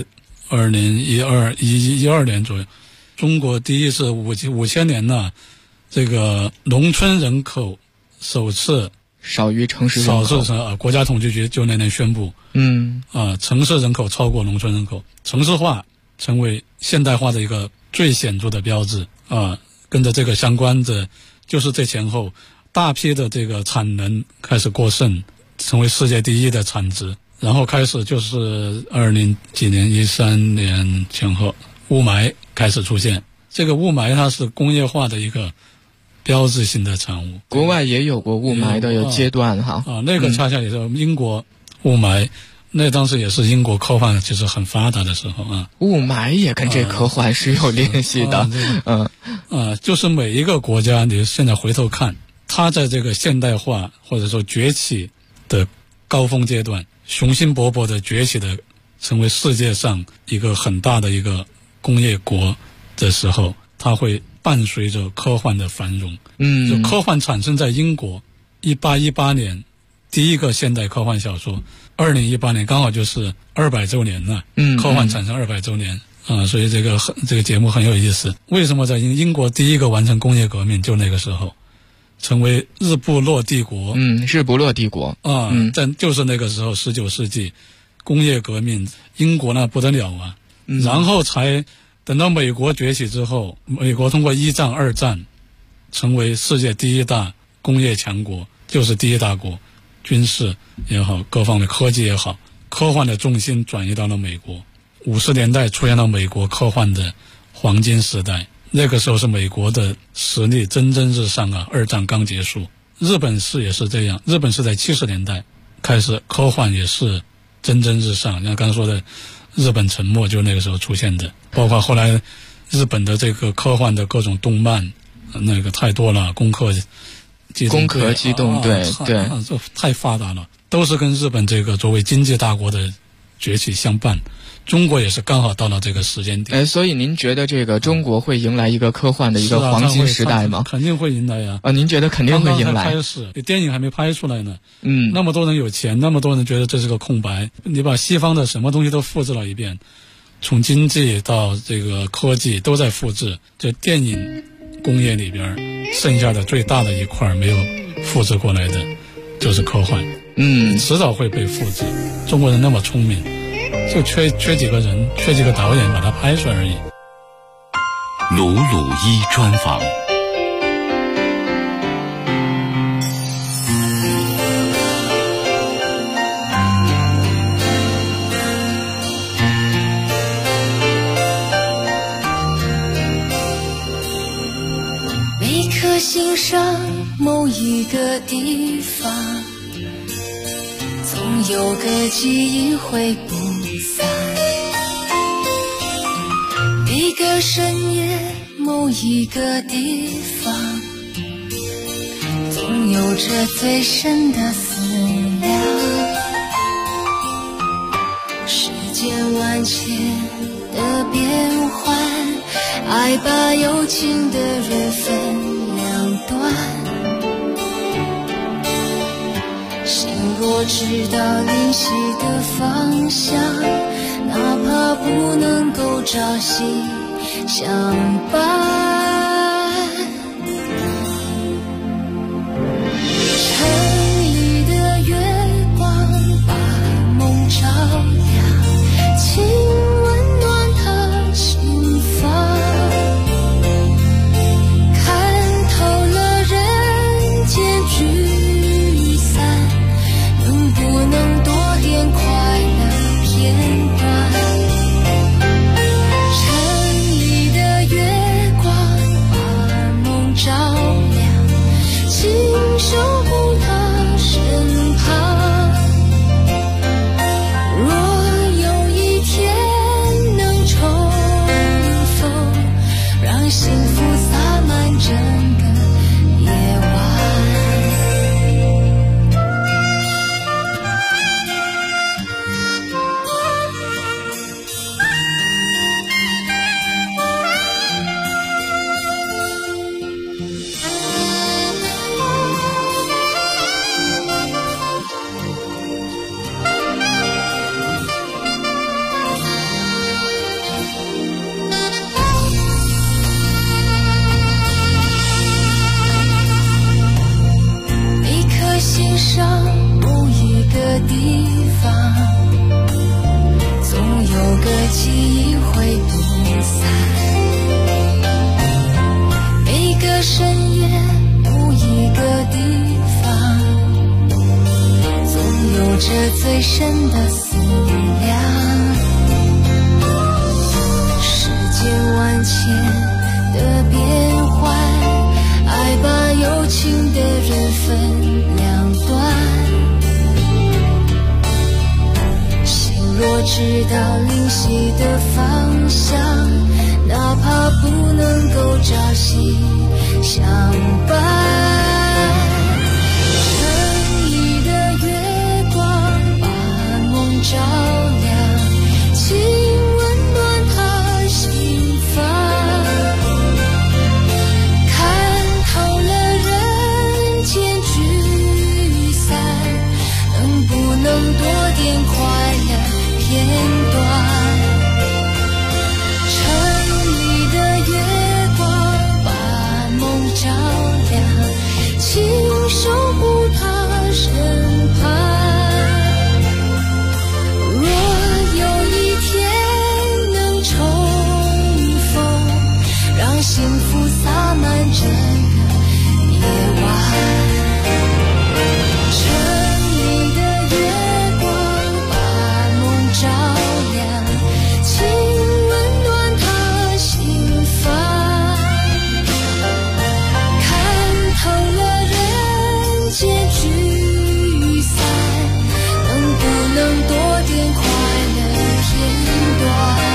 2012年左右，中国第一次5000年呢，这个农村人口首次少于城市人口， 国家统计局就那年宣布，城市人口超过农村人口，城市化成为现代化的一个最显著的标志跟着这个相关的就是这前后大批的这个产能开始过剩，成为世界第1的产值， 然后开始就是20几年13年前后，雾霾开始出现。这个雾霾它是工业化的一个标志性的产物， 国外也有过雾霾的阶段哈。 那个恰恰也是英国雾霾，那当时也是英国科幻其实很发达的时候啊。 雾霾也跟这科幻是有联系的， 就是每一个国家，你现在回头看，它在这个现代化或者说崛起的高峰阶段，雄心勃勃的崛起的，成为世界上一个很大的一个工业国的时候，它会伴随着科幻的繁荣。就科幻产生在英国，1818年第一个现代科幻小说，2018年刚好就是200周年了。科幻产生200周年啊，所以这个节目很有意思。为什么在英国第一个完成工业革命就那个时候，成为日不落帝国？ 日不落帝国啊， 但就是那个时候19世纪工业革命，英国呢不得了啊。然后才等到美国崛起之后，美国通过1战2战成为世界第一大工业强国，就是第一大国，军事也好，各方面科技也好，科幻的重心转移到了美国。50年代出现了美国科幻的黄金时代，那个时候是美国的实力蒸蒸日上啊。2战刚结束，日本也是这样，日本是在70年代开始科幻也是蒸蒸日上，像刚才说的日本沉没就那个时候出现的，包括后来日本的这个科幻的各种动漫，那个太多了，攻壳机动队，对，这太发达了，都是跟日本这个作为经济大国的崛起相伴。中国也是刚好到了这个时间点。 所以您觉得这个中国会迎来一个科幻的一个黄金时代吗？ 肯定会迎来呀。 您觉得肯定会迎来？ 刚刚开始，电影还没拍出来呢。那么多人有钱，那么多人觉得这是个空白，你把西方的什么东西都复制了一遍，从经济到这个科技都在复制，这电影工业里边剩下的最大的一块没有复制过来的就是科幻。迟早会被复制。中国人那么聪明，就缺几个人，缺几个导演把它拍出来而已。 鲁鲁一专访。 每颗心上某一个地方，总有个记忆会不散。每个深夜某一个地方，总有着最深的思量。世间万千的变幻，爱把有情的人分两端。心若知道灵犀的方向，哪怕不能够朝夕相伴。城里的月光把梦照亮，请温暖他心房。看透了人间聚散，能不能多点快乐片段？城里的月光把梦照亮，请守护他身旁。若有一天能重逢，让幸福洒满整个夜晚。每颗心上某一个地方，总有个记忆会不散。每个深夜某一个地方，总有着着最深的思量。世间万千的变幻，爱把有情的人分两端。心若知道灵犀的方向，哪怕不能够朝夕相伴。照亮，请温暖他心房，看透了人间聚散，能不能多点快乐片段？城里的月光把梦照亮，请守护他身旁。幸福洒满整个夜晚，城里的月光把梦照亮，请温暖他心房，看透了人间聚散，能不能多点快乐片段？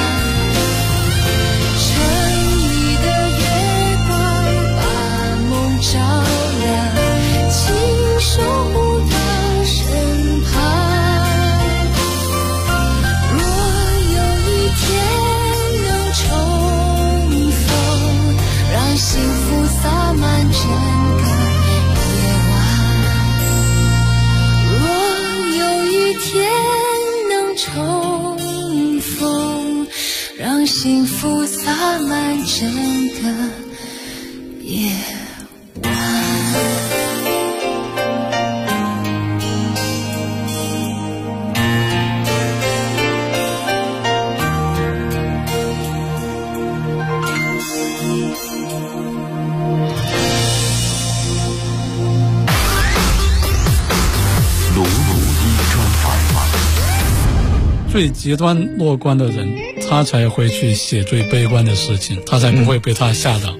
照亮，请守护他身旁。若有一天能重逢，让幸福洒满整个夜晚。若有一天能重逢，让幸福洒满整个夜晚。 最极端乐观的人，他才会去写最悲观的事情，他才不会被他吓到。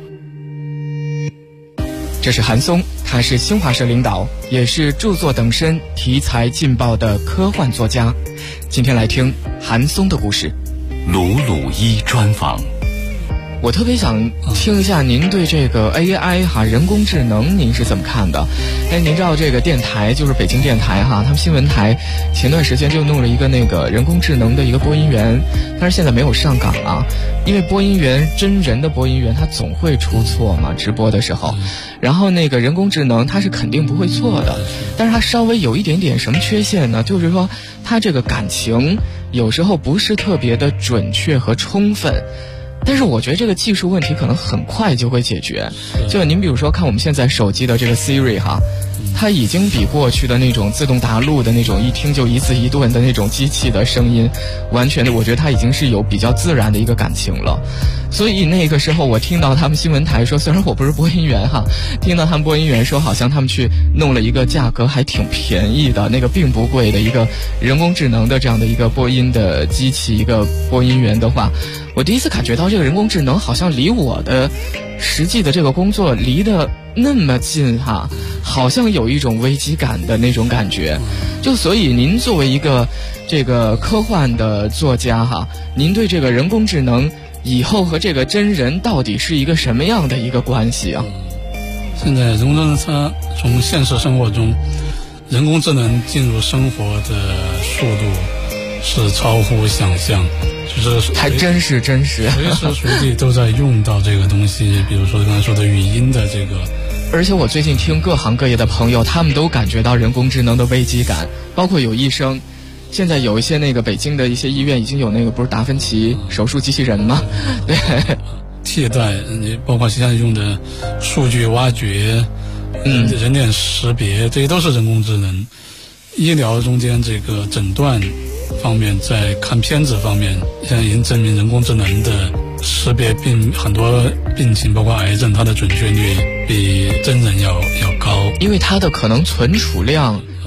这是韩松，他是新华社领导，也是著作等身、题材劲爆的科幻作家。今天来听韩松的故事。 鲁鲁一专访。 我特别想听一下您对这个 AI 人工智能您是怎么看的？您知道这个电台就是北京电台他们新闻台前段时间就弄了一个那个人工智能的一个播音员，但是现在没有上岗啊，因为播音员真人的播音员他总会出错嘛，直播的时候，然后那个人工智能它是肯定不会错的，但是它稍微有一点点什么缺陷呢？就是说它这个感情有时候不是特别的准确和充分。但是我觉得这个技术问题可能很快就会解决。就您比如说看我们现在手机的这个 Siri 它已经比过去的那种自动答录的那种一听就一字一顿的那种机器的声音，完全的我觉得它已经是有比较自然的一个感情了。所以那个时候我听到他们新闻台说，虽然我不是播音员听到他们播音员说好像他们去弄了一个价格还挺便宜的那个并不贵的一个人工智能的这样的一个播音的机器，一个播音员的话，我第一次感觉到这个人工智能好像离我的实际的这个工作离得那么近好像有一种危机感的那种感觉。就所以您作为一个这个科幻的作家您对这个人工智能以后和这个真人到底是一个什么样的一个关系啊？ 现在人工智能它从现实生活中，人工智能进入生活的速度是超乎想象，就是还真是随时随地都在用到这个东西。比如说刚才说的语音的这个， 而且我最近听各行各业的朋友，他们都感觉到人工智能的危机感，包括有医生。现在有一些那个北京的一些医院已经有那个不是达芬奇手术机器人吗？对， 替代你包括现在用的数据挖掘，人脸识别，这些都是人工智能。医疗中间这个诊断方面，在看片子方面，现在已经证明人工智能的识别很多病情，包括癌症，它的准确率比真人要高， 因为它的可能存储量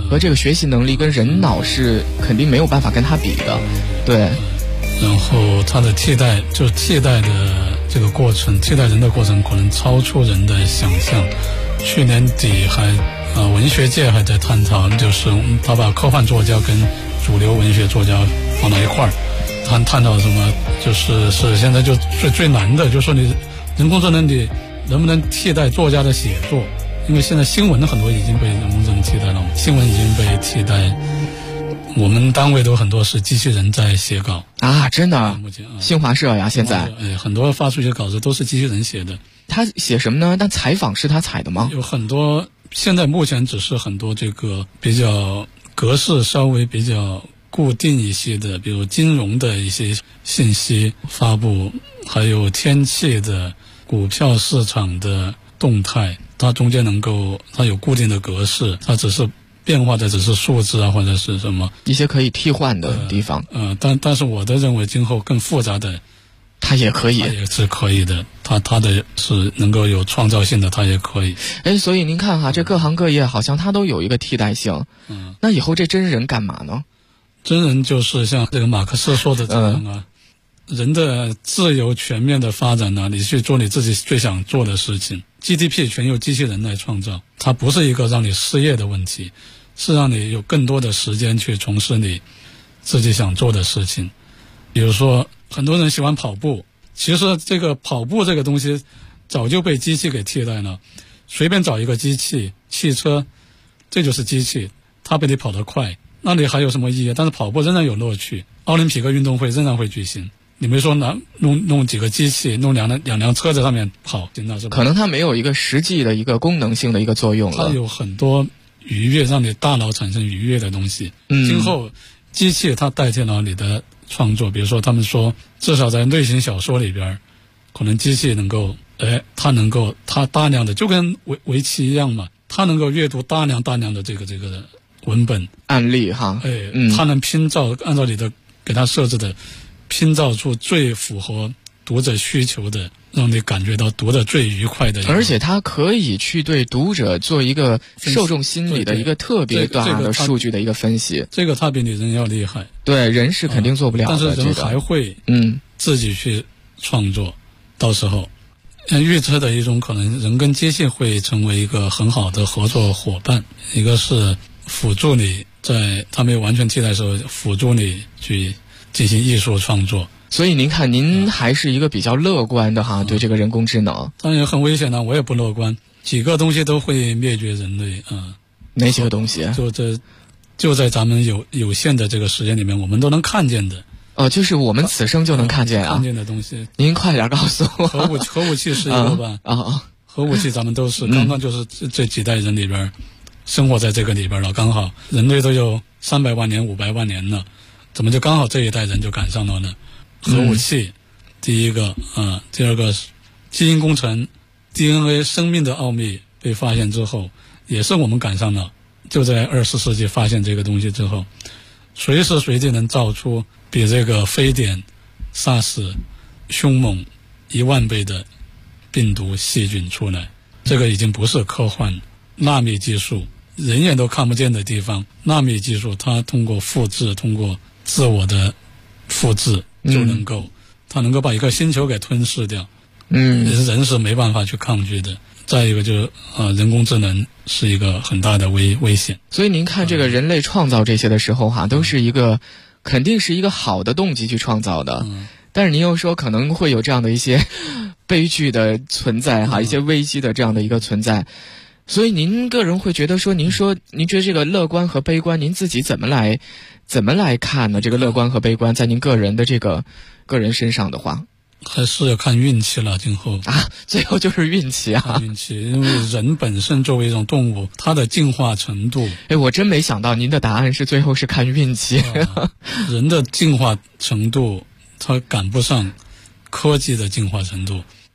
和这个学习能力跟人脑是肯定没有办法跟它比的，对。 然后它的替代的这个过程，替代人的过程可能超出人的想象。去年底文学界还在探讨，就是他把科幻作家跟主流文学作家放到一块儿，探讨什么，就是现在就最难的，就是说你人工智能你能不能替代作家的写作？因为现在新闻很多已经被人工智能替代了，新闻已经被替代。我们单位都很多是机器人在写稿啊，真的。 目前新华社呀，现在很多发出去的稿子都是机器人写的。 他写什么呢？但采访是他采的吗？ 有很多，现在目前只是很多这个比较格式稍微比较固定一些的，比如金融的一些信息发布，还有天气的、股票市场的动态，它中间它有固定的格式，它只是变化的只是数字啊，或者是什么一些可以替换的地方。 但是我的认为今后更复杂的， 它也可以， 它也是可以的。它的是能够有创造性的，它也可以。 所以您看哈，这各行各业好像它都有一个替代性。那以后这真人干嘛呢？ 真人就是像这个马克思说的这样啊，人的自由全面的发展呢，你去做你自己最想做的事情。GDP 全由机器人来创造，它不是一个让你失业的问题，是让你有更多的时间去从事你自己想做的事情。比如说很多人喜欢跑步，其实这个跑步这个东西早就被机器给替代了。随便找一个机器，汽车，这就是机器，它比你跑得快，那你还有什么意义？但是跑步仍然有乐趣，奥林匹克运动会仍然会举行。你没说弄几个机器，弄两辆车在上面跑，那是吧？ 可能它没有一个实际的一个功能性的一个作用了。 它有很多愉悦，让你大脑产生愉悦的东西。今后机器它代替了你的创作，比如说他们说，至少在类型小说里边，可能机器能够，它大量的就跟围棋一样嘛，它能够阅读大量的这个文本案例哈， 它能拼造，按照你的给它设置的。拼造出最符合读者需求的，让你感觉到读得最愉快的。 而且它可以去对读者做一个受众心理的一个特别大的数据的一个分析。 这个它比你人要厉害。 对，人是肯定做不了的。 但是人还会自己去创作。到时候预测的一种可能，人跟机器会成为一个很好的合作伙伴。一个是辅助你在它没有完全替代的时候，辅助你去进行艺术创作。 所以您看，您还是一个比较乐观的哈，对这个人工智能。 当然也很危险的，我也不乐观。几个东西都会灭绝人类啊。 哪几个东西？ 就在咱们有限的这个时间里面，我们都能看见的。 就是我们此生就能看见啊。 看见的东西。 您快点告诉我。 核武器是一个吧？核武器咱们都是刚刚就是这几代人里边生活在这个里边了，刚好人类都有300万年、500万年了。怎么就刚好这一代人就赶上了呢？核武器，第一个第二个基因工程 DNA 生命的奥秘被发现之后，也是我们赶上了。就在20世纪发现这个东西之后，随时随地能造出比这个非典 SARS 凶猛1万倍的病毒细菌出来，这个已经不是科幻。纳米技术，人眼都看不见的地方，纳米技术它通过复制，通过自我的复制就能够，它能够把一个星球给吞噬掉。人是没办法去抗拒的。再一个就是人工智能是一个很大的危险。 所以您看，这个人类创造这些的时候哈，都是一个肯定是一个好的动机去创造的。但是您又说可能会有这样的一些悲剧的存在哈，一些危机的这样的一个存在。所以您个人会觉得说，您觉得这个乐观和悲观，您自己怎么来看呢？这个乐观和悲观在您个人的这个个人身上的话， 还是要看运气了。今后最后就是运气啊， 运气，因为人本身作为一种动物，它的进化程度， 我真没想到您的答案是最后是看运气。 人的进化程度，它赶不上科技的进化程度。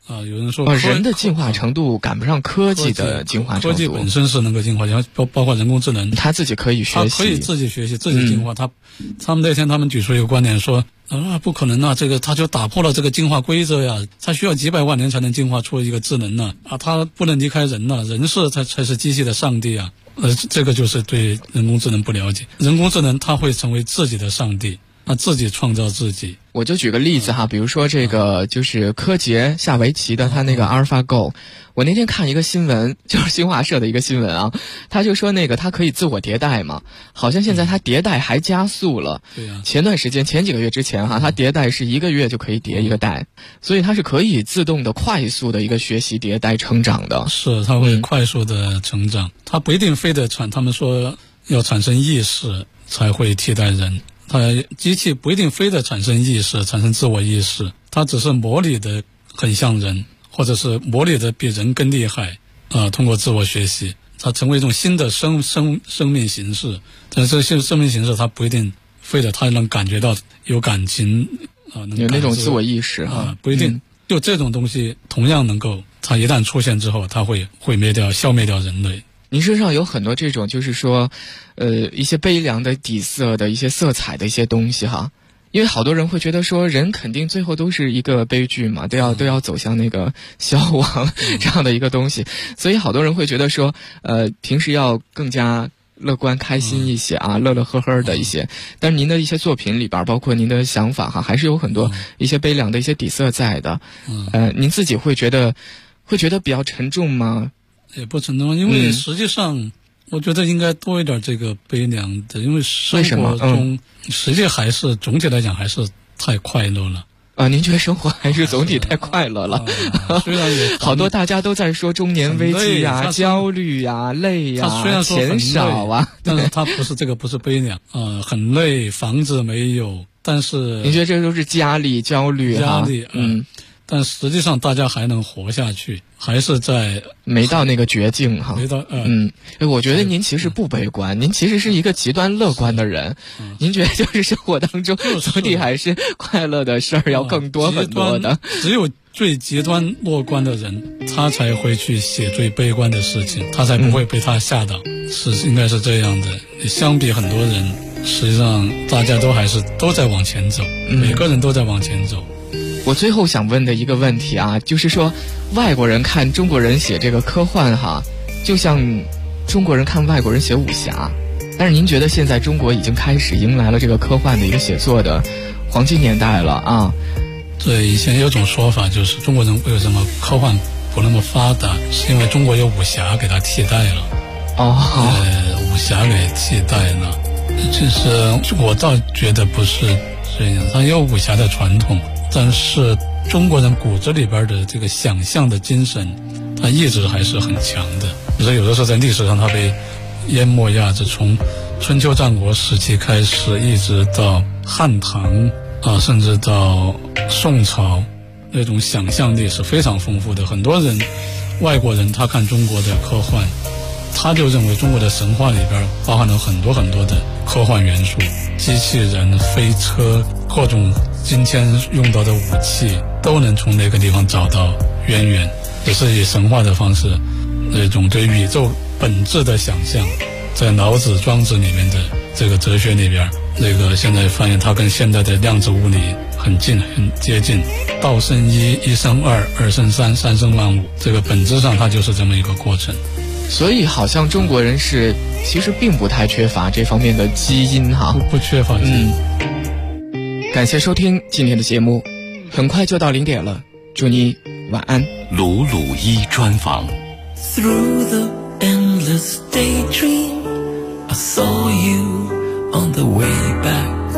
有人说人的进化程度赶不上科技的进化程度。 科技本身是能够进化，包括人工智能， 它自己可以学习， 它可以自己学习、自己进化。他们那天他们举出一个观点说，不可能啊，这个他就打破了这个进化规则呀，他需要几百万年才能进化出一个智能呢，他不能离开人呢，人才是机器的上帝啊。这个就是对人工智能不了解，人工智能它会成为自己的上帝。自己创造自己。 我就举个例子哈，比如说这个就是柯洁下围棋的他那个 AlphaGo， 我那天看一个新闻，就是新华社的一个新闻啊，他就说那个它可以自我迭代嘛，好像现在它迭代还加速了。 对呀。 前几个月之前哈，它迭代是1个月就可以迭一个代，所以它是可以自动的快速的一个学习迭代成长的。 是，它会快速的成长，它不一定非得他们说要产生意识才会替代人。机器不一定非得产生意识、产生自我意识，它只是模拟的很像人，或者是模拟的比人更厉害。通过自我学习，它成为一种新的生命形式。但是这些生命形式，它不一定非得它能感觉到有感情有那种自我意识不一定。就这种东西，同样能够，它一旦出现之后，它会消灭掉人类。 您身上有很多这种就是说一些悲凉的底色的一些色彩的一些东西哈，因为好多人会觉得说人肯定最后都是一个悲剧嘛，都要走向那个消亡这样的一个东西，所以好多人会觉得说平时要更加乐观开心一些乐乐呵呵的一些，但是您的一些作品里边包括您的想法哈，还是有很多一些悲凉的一些底色在的。您自己会觉得比较沉重吗？ 也不沉重，因为实际上我觉得应该多一点这个悲凉的，因为生活中实际还是总体来讲还是太快乐了。 您觉得生活还是总体太快乐了？ 虽然有好多大家都在说中年危机呀、焦虑呀、累呀、 虽然说钱少啊， 但是它不是悲凉很累，房子没有，但是您觉得这都是压力、焦虑但实际上大家还能活下去，还是在没到那个绝境哈。 没到我觉得您其实不悲观，您其实是一个极端乐观的人。您觉得就是生活当中总体还是快乐的事儿要更多很多的。 只有最极端乐观的人，他才会去写最悲观的事情，他才不会被他吓倒。应该是这样的。相比很多人，实际上大家都在往前走，每个人都在往前走。 我最后想问的一个问题就是说外国人看中国人写这个科幻就像中国人看外国人写武侠，但是您觉得现在中国已经开始迎来了这个科幻的一个写作的黄金年代了对，以前有种说法就是中国人为什么科幻不那么发达，是因为中国有武侠给它替代了。武侠给替代了，其实我倒觉得不是这样，它有武侠的传统，但是中国人骨子里边的这个想象的精神，它一直还是很强的。所以有的时候在历史上它被淹没压制，从春秋战国时期开始，一直到汉唐甚至到宋朝，那种想象力是非常丰富的。很多人外国人他看中国的科幻，他就认为中国的神话里边包含了很多很多的科幻元素，机器人、飞车，各种今天用到的武器都能从那个地方找到渊源，也是以神话的方式，那种对宇宙本质的想象，在老子、庄子里面的这个哲学里边，那个现在发现它跟现代的量子物理很近、很接近。道生一，一生二，二生三，三生万物，这个本质上它就是这么一个过程。 所以好像中国人其实并不太缺乏这方面的基因不缺乏基因。 感谢收听今天的节目，很快就到0点了，祝你晚安。 鲁鲁一专访。 Through the endless daydream, I saw you on the way back.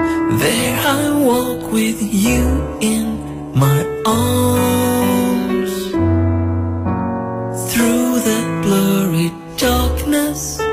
There I walk with you in my arms. Through the blurry darkness,